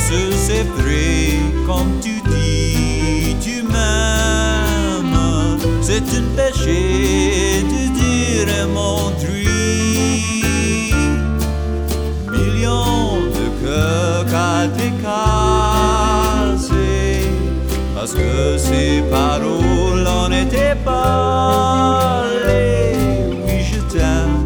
ce c'est vrai quand tu dis tu m'aimes. C'est un péché de dire et mentir. Millions de cœurs qu'à décasser, parce que ces paroles en étaient parlées. Oui, je t'aime,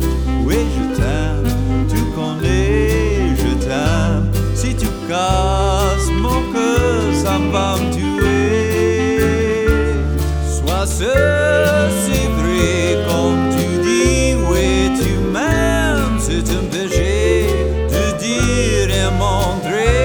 tu connais, je t'aime. Si tu casses mon cœur, ça va me tuer. Sois sûr, c'est vrai quand tu dis oui, tu m'aimes. C'est un péché de dire et montrer.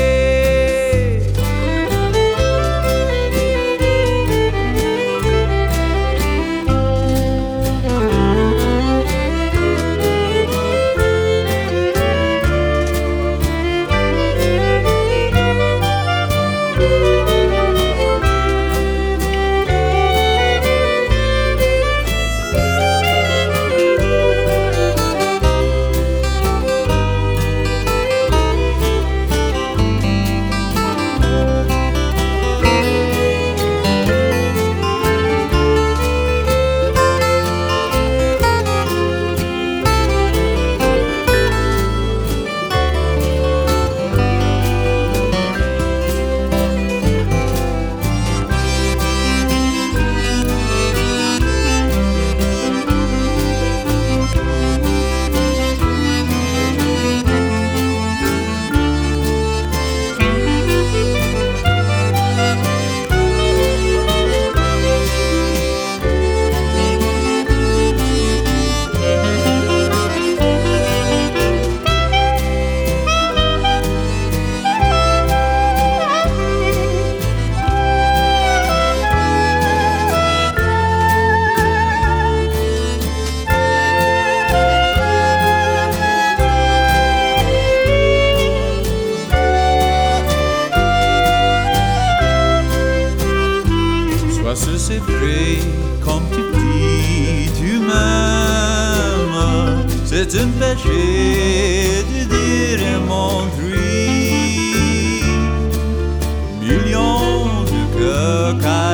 Parce que c'est vrai, comme tu dis, tu m'aimes. C'est un péché de dire et mentir. Millions de cœurs qu'à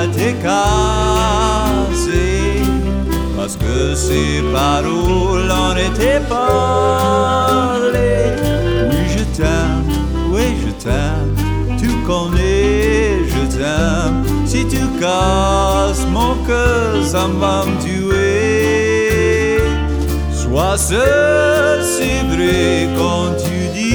décasser, parce que ces paroles en étaient parlées. Oui, je t'aime, tu connais, je t'aime. Si tu casses mon cœur, ça va me tuer. Sois seul, c'est vrai quand tu dis